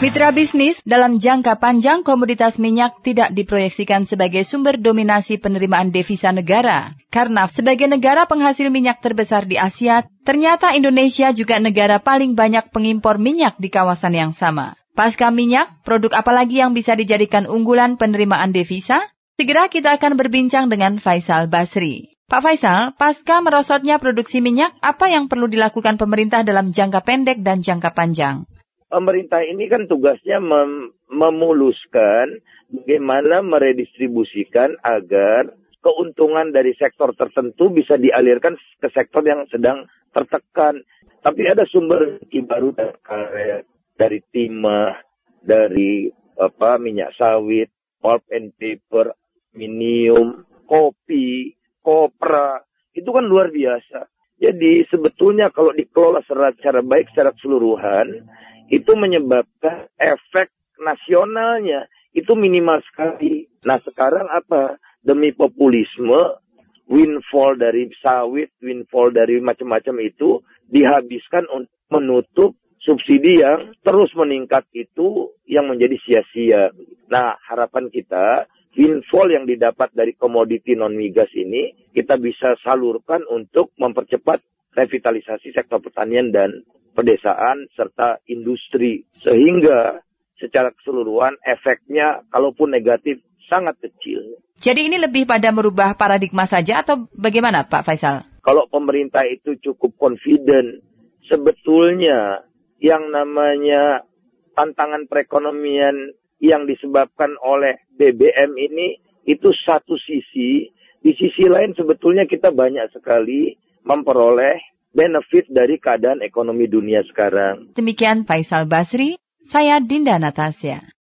Mitra bisnis, dalam jangka panjang komoditas minyak tidak diproyeksikan sebagai sumber dominasi penerimaan devisa negara. Karena sebagai negara penghasil minyak terbesar di Asia, ternyata Indonesia juga negara paling banyak pengimpor minyak di kawasan yang sama. Pasca minyak, produk apalagi yang bisa dijadikan unggulan penerimaan devisa? Segera kita akan berbincang dengan Faisal Basri. Pak Faisal, pasca merosotnya produksi minyak, apa yang perlu dilakukan pemerintah dalam jangka pendek dan jangka panjang? Pemerintah ini kan tugasnya memuluskan bagaimana meredistribusikan agar keuntungan dari sektor tertentu bisa dialirkan ke sektor yang sedang tertekan. Tapi ada sumber baru dari karet, dari timah, dari minyak sawit, pulp and paper, aluminium, kopi, kopra. Itu kan luar biasa. Jadi sebetulnya kalau dikelola secara baik, secara keseluruhan, itu menyebabkan efek nasionalnya itu minimal sekali. Nah sekarang apa? Demi populisme, windfall dari sawit, windfall dari macam-macam itu dihabiskan untuk menutup subsidi yang terus meningkat itu yang menjadi sia-sia. Nah harapan kita, windfall yang didapat dari komoditi non-migas ini kita bisa salurkan untuk mempercepat revitalisasi sektor pertanian dan pedesaan serta industri, sehingga secara keseluruhan efeknya kalaupun negatif sangat kecil. Jadi ini lebih pada merubah paradigma saja atau bagaimana Pak Faisal? Kalau pemerintah itu cukup confident, sebetulnya yang namanya tantangan perekonomian yang disebabkan oleh BBM ini itu satu sisi, di sisi lain sebetulnya kita banyak sekali memperoleh benefit dari keadaan ekonomi dunia sekarang. Demikian Faisal Basri, saya Dinda Natasya.